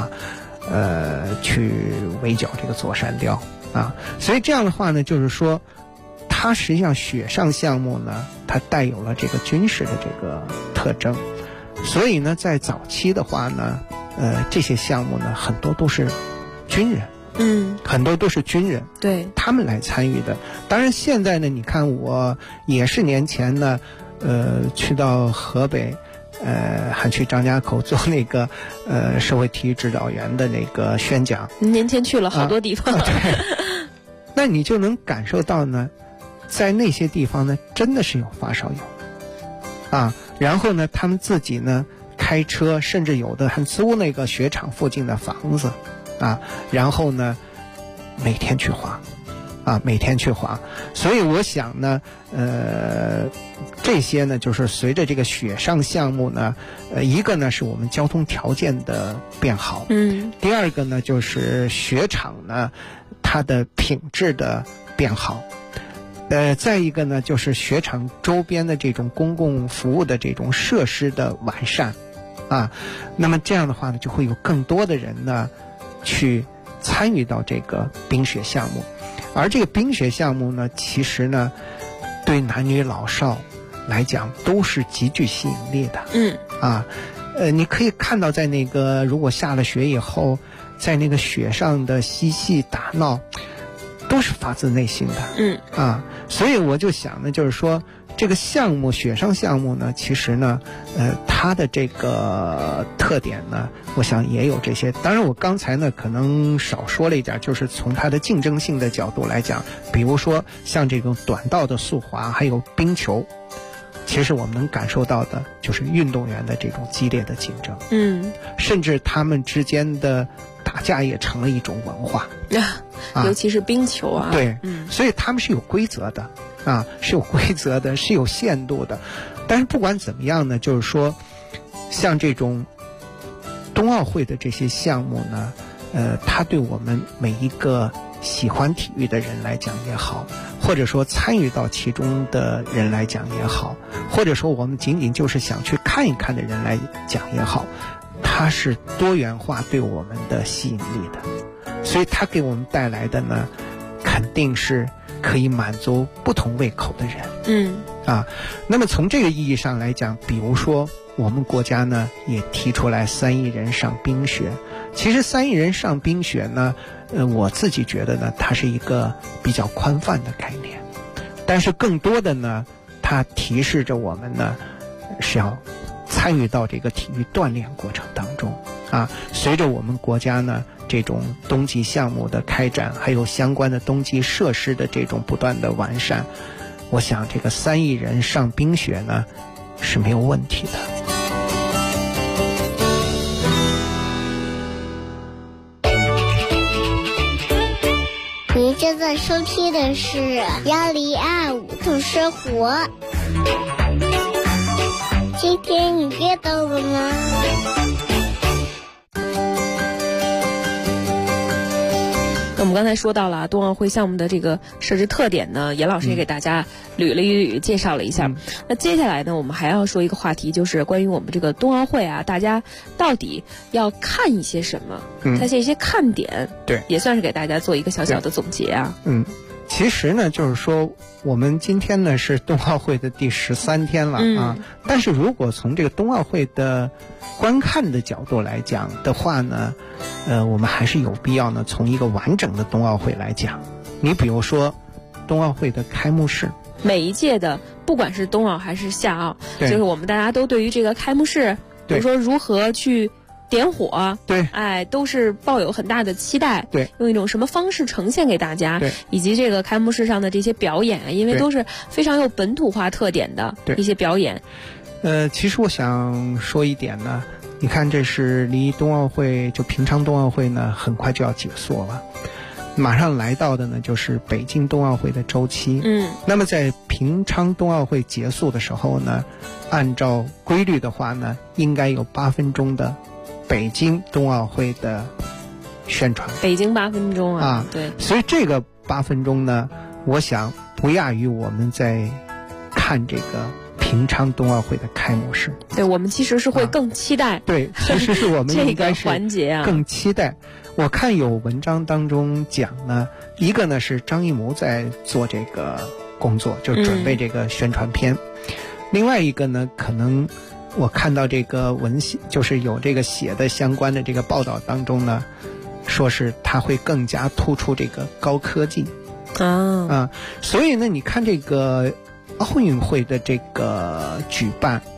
去围剿这个座山雕所以这样的话呢，就是说它实际上雪上项目呢它带有了这个军事的这个特征。所以呢在早期的话呢这些项目呢很多都是军人，很多都是军人， 对， 他们来参与的。当然现在呢，你看我也是年前呢去到河北还去张家口做那个社会体育指导员的那个宣讲。 年前去了好多地方。 对，那你就能感受到呢，在那些地方呢，真的是有发烧友啊。然后呢，他们自己呢开车，甚至有的还租那个雪场附近的房子啊，然后呢每天去滑。每天去滑，所以我想呢，这些呢，就是随着这个雪上项目呢，一个呢是我们交通条件的变好，第二个呢就是雪场呢它的品质的变好，再一个呢就是雪场周边的这种公共服务的这种设施的完善，那么这样的话呢，就会有更多的人呢去参与到这个冰雪项目。而这个冰雪项目呢，其实呢，对男女老少来讲都是极具吸引力的。你可以看到，在那个如果下了雪以后，在那个雪上的嬉戏打闹，都是发自内心的。所以我就想呢，就是说这个项目雪上项目呢，其实呢，它的这个特点呢，我想也有这些。当然，我刚才呢可能少说了一点，就是从它的竞争性的角度来讲，比如说像这种短道的速滑，还有冰球，其实我们能感受到的就是运动员的这种激烈的竞争。甚至他们之间的打架也成了一种文化。 尤其是冰球啊。 对，所以他们是有规则的。是有规则的，是有限度的。但是不管怎么样呢，就是说像这种冬奥会的这些项目呢，它对我们每一个喜欢体育的人来讲也好，或者说参与到其中的人来讲也好，或者说我们仅仅就是想去看一看的人来讲也好，它是多元化对我们的吸引力的。所以它给我们带来的呢，肯定是可以满足不同胃口的人。那么从这个意义上来讲，比如说我们国家呢也提出来3亿人上冰雪。其实3亿人上冰雪呢，我自己觉得呢，它是一个比较宽泛的概念，但是更多的呢，它提示着我们呢是要参与到这个体育锻炼过程当中。随着我们国家呢这种冬季项目的开展，还有相关的冬季设施的这种不断的完善，我想这个3亿人上冰雪呢是没有问题的。 您正在收听的是1025动生活。今天你阅到了吗？ 那我们刚才说到了冬奥会项目的这个设置特点呢，严老师也给大家捋了一捋，介绍了一下。那接下来呢，我们还要说一个话题，就是关于我们这个冬奥会啊，大家到底要看一些什么？它这些看点， 对， 也算是给大家做一个小小的总结啊。 其实呢，就是说我们今天呢是冬奥会的第13天了但是如果从这个冬奥会的观看的角度来讲的话呢，我们还是有必要呢从一个完整的冬奥会来讲。你比如说冬奥会的开幕式， 每一届的不管是冬奥还是夏奥，就是我们大家都对于这个开幕式，比如说如何去点火， 对， 都是抱有很大的期待， 对， 用一种什么方式呈现给大家，对，以及这个开幕式上的这些表演，因为都是非常有本土化特点的一些表演。 其实我想说一点呢，你看这是离冬奥会就平昌冬奥会呢很快就要结束了，马上来到的呢就是北京冬奥会的周期。那么在平昌冬奥会结束的时候呢，按照规律的话呢，应该有8分钟的北京冬奥会的宣传。 北京8分钟啊，对。 所以这个8分钟呢，我想不亚于我们在看这个平昌冬奥会的开幕式。 对，我们其实是会更期待。 对，其实是我们应该是环节啊更期待。我看有文章当中讲呢，一个呢是张艺谋在做这个工作，就准备这个宣传片。另外一个呢，可能我看到这个文献，就是有这个写的相关的这个报道当中呢，说是它会更加突出这个高科技所以呢，你看这个奥运会的这个举办，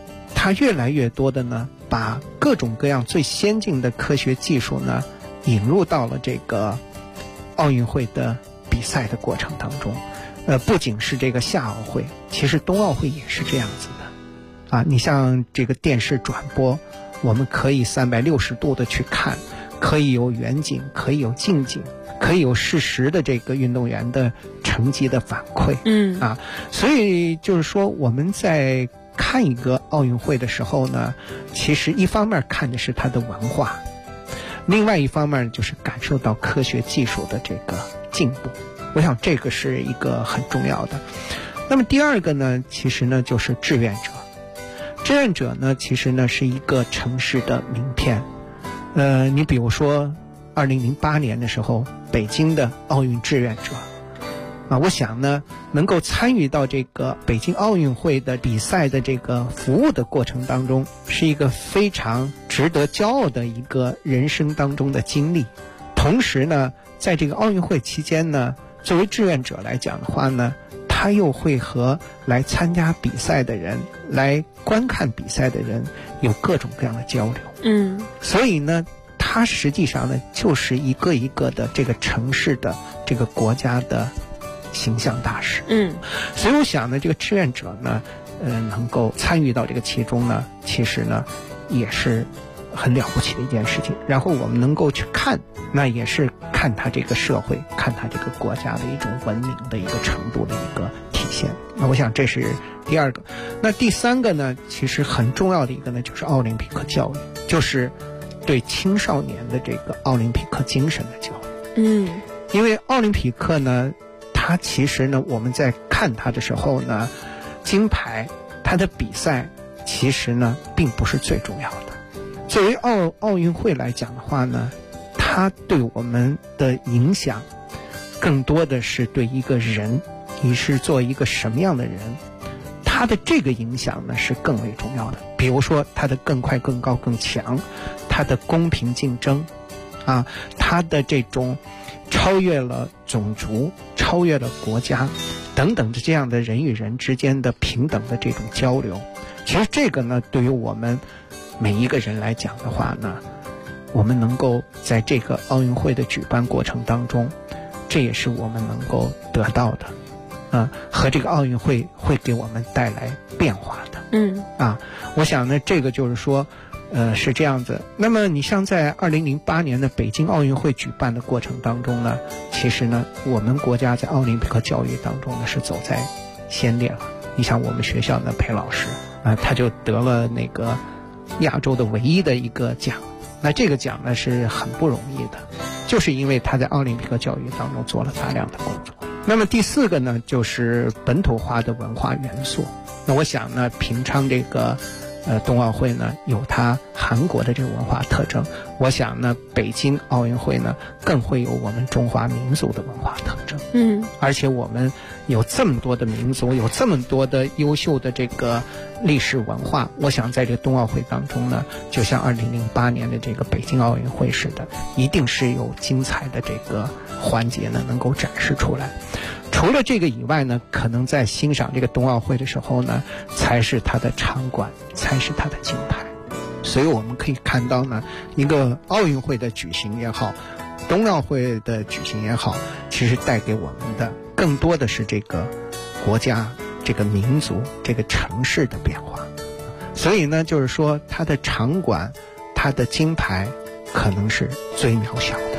它越来越多的呢，把各种各样最先进的科学技术呢，引入到了这个奥运会的比赛的过程当中。不仅是这个夏奥会，其实冬奥会也是这样子的啊。你像这个电视转播，我们可以360度的去看，可以有远景，可以有近景，可以有实时的这个运动员的成绩的反馈。所以就是说我们在看一个奥运会的时候呢，其实一方面看的是它的文化，另外一方面就是感受到科学技术的这个进步。我想这个是一个很重要的。那么第二个呢，其实呢就是志愿者。志愿者呢，其实呢是一个城市的名片。你比如说2008年的时候，北京的奥运志愿者我想呢，能够参与到这个北京奥运会的比赛的这个服务的过程当中，是一个非常值得骄傲的一个人生当中的经历。同时呢，在这个奥运会期间呢，作为志愿者来讲的话呢，他又会和来参加比赛的人、来观看比赛的人有各种各样的交流。所以呢，他实际上呢，就是一个一个的这个城市的这个国家的形象大使。所以我想呢，这个志愿者呢，能够参与到这个其中呢，其实呢，也是很了不起的一件事情。然后我们能够去看，那也是看他这个社会，看他这个国家的一种文明的一个程度的一个体现。那我想这是第二个。那第三个呢，其实很重要的一个呢，就是奥林匹克教育，就是对青少年的这个奥林匹克精神的教育。因为奥林匹克呢，它其实呢，我们在看它的时候呢，金牌它的比赛其实呢并不是最重要的。作为奥运会来讲的话呢，它对我们的影响更多的是对一个人，你是做一个什么样的人，它的这个影响呢是更为重要的。比如说它的更快、更高、更强，它的公平竞争它的这种超越了种族、超越了国家等等的这样的人与人之间的平等的这种交流。其实这个呢，对于我们每一个人来讲的话呢，我们能够在这个奥运会的举办过程当中，这也是我们能够得到的和这个奥运会会给我们带来变化的。我想呢，这个就是说是这样子。那么你像在2008年的北京奥运会举办的过程当中呢，其实呢，我们国家在奥林匹克教育当中呢是走在先列了。你像我们学校的裴老师他就得了那个亚洲的唯一的一个奖。那这个奖呢是很不容易的，就是因为他在奥林匹克教育当中做了大量的工作。那么第四个呢，就是本土化的文化元素。那我想呢，平昌这个冬奥会呢有它韩国的这个文化特征，我想呢北京奥运会呢更会有我们中华民族的文化特征。而且我们有这么多的民族，有这么多的优秀的这个历史文化，我想在这个冬奥会当中呢，就像2008年的这个北京奥运会似的，一定是有精彩的这个环节呢能够展示出来。除了这个以外呢，可能在欣赏这个冬奥会的时候呢，才是它的场馆，才是它的金牌。所以我们可以看到呢，一个奥运会的举行也好，冬奥会的举行也好，其实带给我们的更多的是这个国家、这个民族、这个城市的变化。所以呢，就是说它的场馆、它的金牌可能是最渺小的。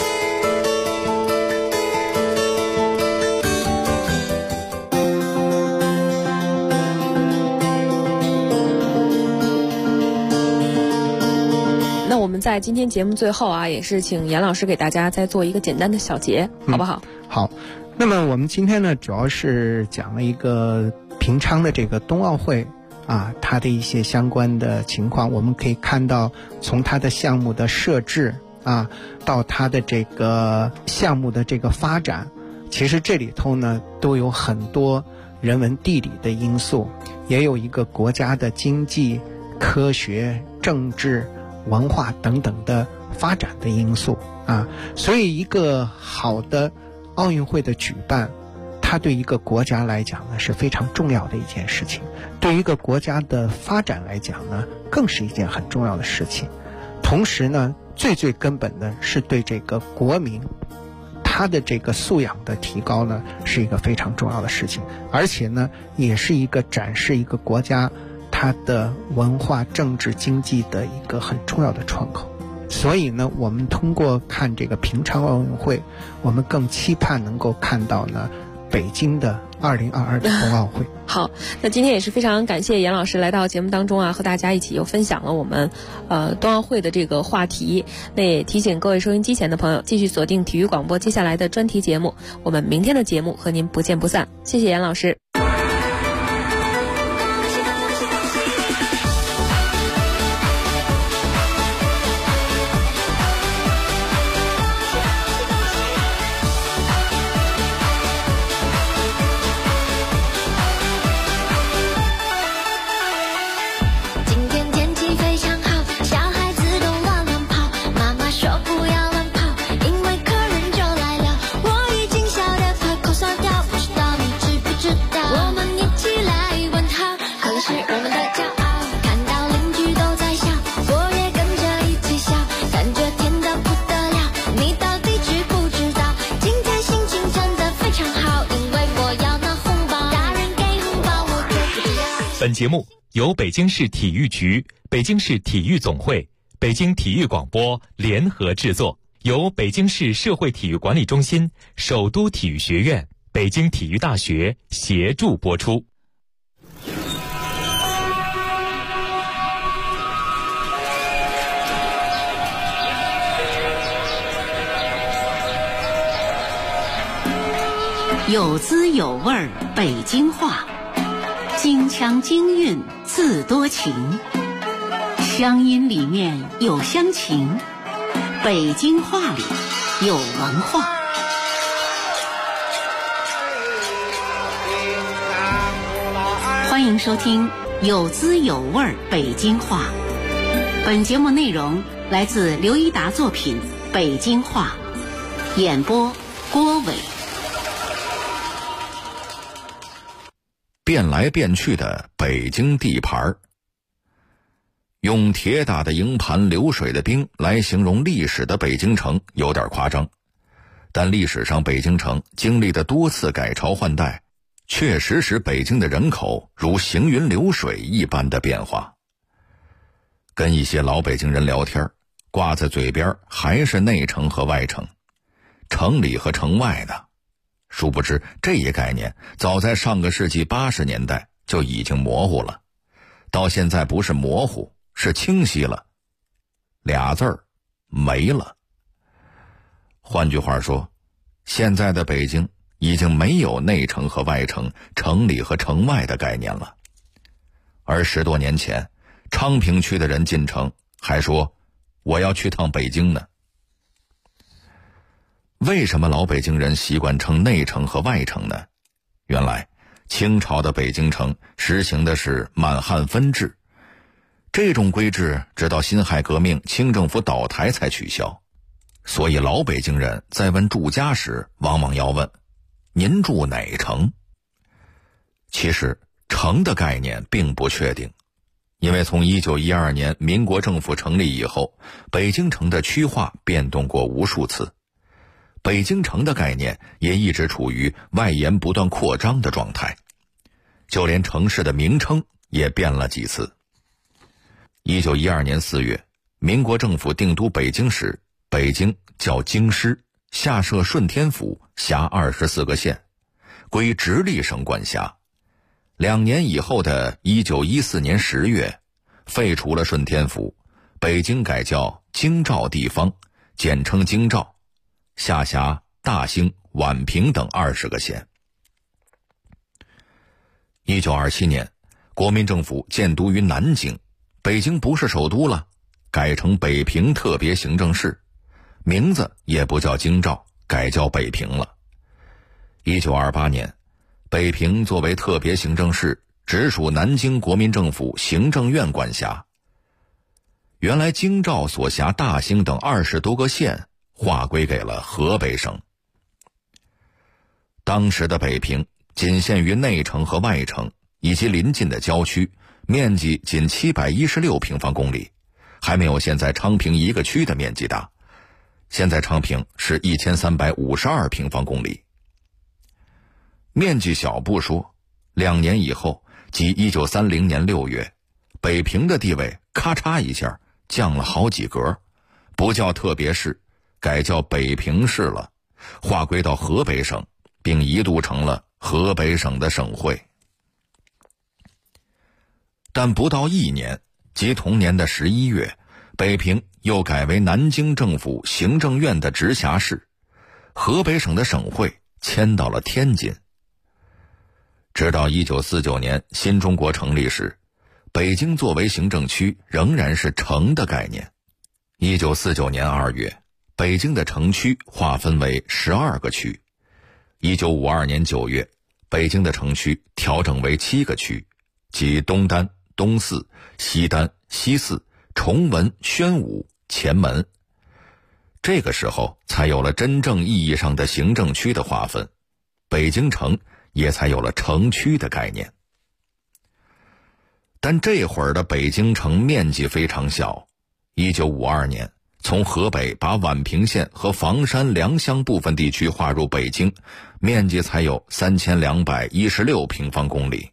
我们在今天节目最后也是请严老师给大家再做一个简单的小结，好不好？ 好。那么我们今天呢，主要是讲了一个平昌的这个冬奥会它的一些相关的情况。我们可以看到，从它的项目的设置到它的这个项目的这个发展，其实这里头呢都有很多人文地理的因素，也有一个国家的经济、科学、政治、文化等等的发展的因素所以一个好的奥运会的举办，它它对一个国家来讲呢是非常重要的一件事情，对于一个国家的发展来讲呢更是一件很重要的事情。同时呢，最根本的是对这个国民他的这个素养的提高呢是一个非常重要的事情，而且呢也是一个展示一个国家它的文化、政治、经济的一个很重要的窗口。所以呢，我们通过看这个平昌奥运会，我们更期盼能够看到呢北京的2022的冬奥会。 好，那今天也是非常感谢严老师来到节目当中啊，和大家一起又分享了我们冬奥会的这个话题。那也提醒各位收音机前的朋友，继续锁定体育广播接下来的专题节目，我们明天的节目和您不见不散。谢谢严老师。 本节目由北京市体育局、北京市体育总会、北京体育广播联合制作，由北京市社会体育管理中心、首都体育学院、北京体育大学协助播出。 有滋有味北京话，京腔京韵自多情，乡音里面有乡情，北京话里有文化。欢迎收听有滋有味北京话。本节目内容来自刘一达作品《北京话》，演播郭伟。 变来变去的北京地盘，用铁打的营盘流水的兵来形容历史的北京城有点夸张，但历史上北京城经历的多次改朝换代，确实使北京的人口如行云流水一般的变化。跟一些老北京人聊天，挂在嘴边还是内城和外城，城里和城外的。殊不知这一概念早在上个世纪80年代就已经模糊了，到现在不是模糊，是清晰了，俩字儿没了。换句话说，现在的北京已经没有内城和外城、城里和城外的概念了。而10多年前，昌平区的人进城还说我要去趟北京呢。为什么老北京人习惯称内城和外城呢？原来清朝的北京城实行的是满汉分治，这种规制直到辛亥革命清政府倒台才取消。所以老北京人在问住家时往往要问您住哪城。其实城的概念并不确定，因为从1912年民国政府成立以后，北京城的区划变动过无数次，北京城的概念也一直处于外延不断扩张的状态，就连城市的名称也变了几次。1912年4月，民国政府定都北京时，北京叫京师，下设顺天府，辖24个县，归直隶省管辖。2年以后的1914年10月，废除了顺天府，北京改叫京兆地方，简称京兆，下辖大兴、宛平等20个县。1927年，国民政府建都于南京，北京不是首都了，改成北平特别行政市，名字也不叫京兆，改叫北平了。1928年，北平作为特别行政市，直属南京国民政府行政院管辖。原来京兆所辖大兴等20多个县划归给了河北省。 当时的北平仅限于内城和外城以及邻近的郊区，面积仅716平方公里，还没有现在昌平一个区的面积大。现在昌平是1352平方公里。面积小不说，2年以后，即1930年6月，北平的地位咔嚓一下降了好几格，不叫特别市，改叫北平市了，划归到河北省，并一度成了河北省的省会。但不到1年，即同年的11月，北平又改为南京政府行政院的直辖市，河北省的省会迁到了天津。直到1949年新中国成立时，北京作为行政区仍然是城的概念。1949年2月，北京的城区划分为12个区。1952年9月，北京的城区调整为7个区，即东单、东四、西单、西四、崇文、宣武、前门。这个时候才有了真正意义上的行政区的划分，北京城也才有了城区的概念。但这会儿的北京城面积非常小。1952年，从河北把宛平县和房山、良乡部分地区划入北京，面积才有3216平方公里。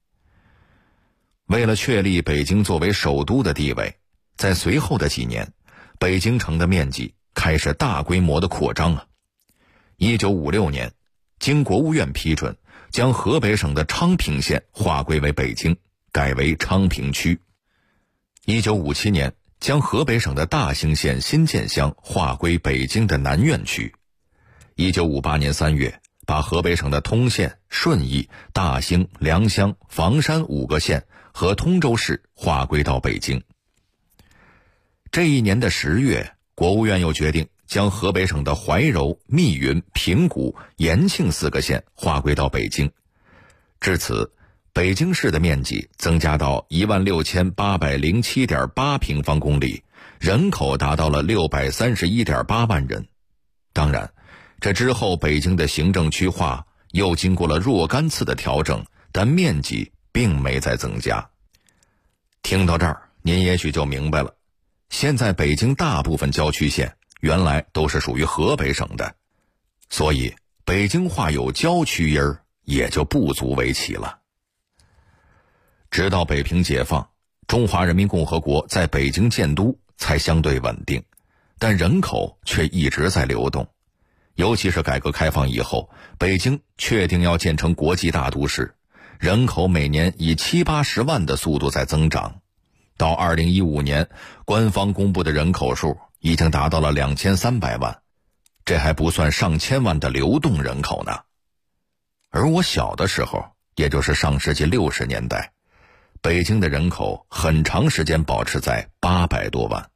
为了确立北京作为首都的地位，在随后的几年，北京城的面积开始大规模的扩张啊。1956年，经国务院批准，将河北省的昌平县划归为北京，改为昌平区。1957年，将河北省的大兴县新建乡划归北京的南苑区。1958年3月，把河北省的通县、顺义、大兴、良乡、房山5个县和通州市划归到北京。这一年的10月，国务院又决定将河北省的怀柔、密云、平谷、延庆4个县划归到北京。至此，北京市的面积增加到16807.8平方公里，人口达到了631.8万人。当然，这之后北京的行政区划又经过了若干次的调整，但面积并没再增加。听到这儿，您也许就明白了，现在北京大部分郊区县原来都是属于河北省的，所以北京话有郊区音儿也就不足为奇了。直到北平解放，中华人民共和国在北京建都才相对稳定，但人口却一直在流动。尤其是改革开放以后，北京确定要建成国际大都市，人口每年以70-80万的速度在增长。到2015年，官方公布的人口数已经达到了2300万，这还不算上千万的流动人口呢。而我小的时候，也就是上世纪60年代，北京的人口很长时间保持在800多万。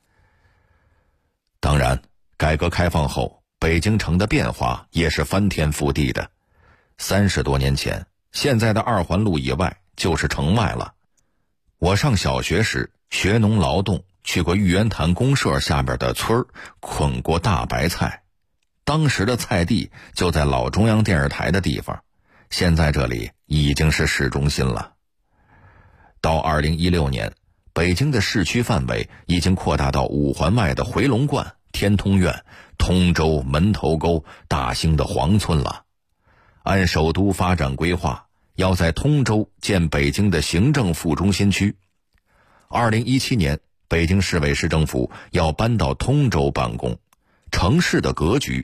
当然，改革开放后，北京城的变化也是翻天覆地的。30多年前，现在的2环路以外就是城外了。我上小学时学农劳动，去过玉渊潭公社下边的村儿，捆过大白菜。当时的菜地就在老中央电视台的地方，现在这里已经是市中心了。到2016年，北京的市区范围已经扩大到5环外的回龙观、天通苑、通州、门头沟、大兴的黄村了。按首都发展规划，要在通州建北京的行政副中心区。2017年，北京市委市政府要搬到通州办公，城市的格局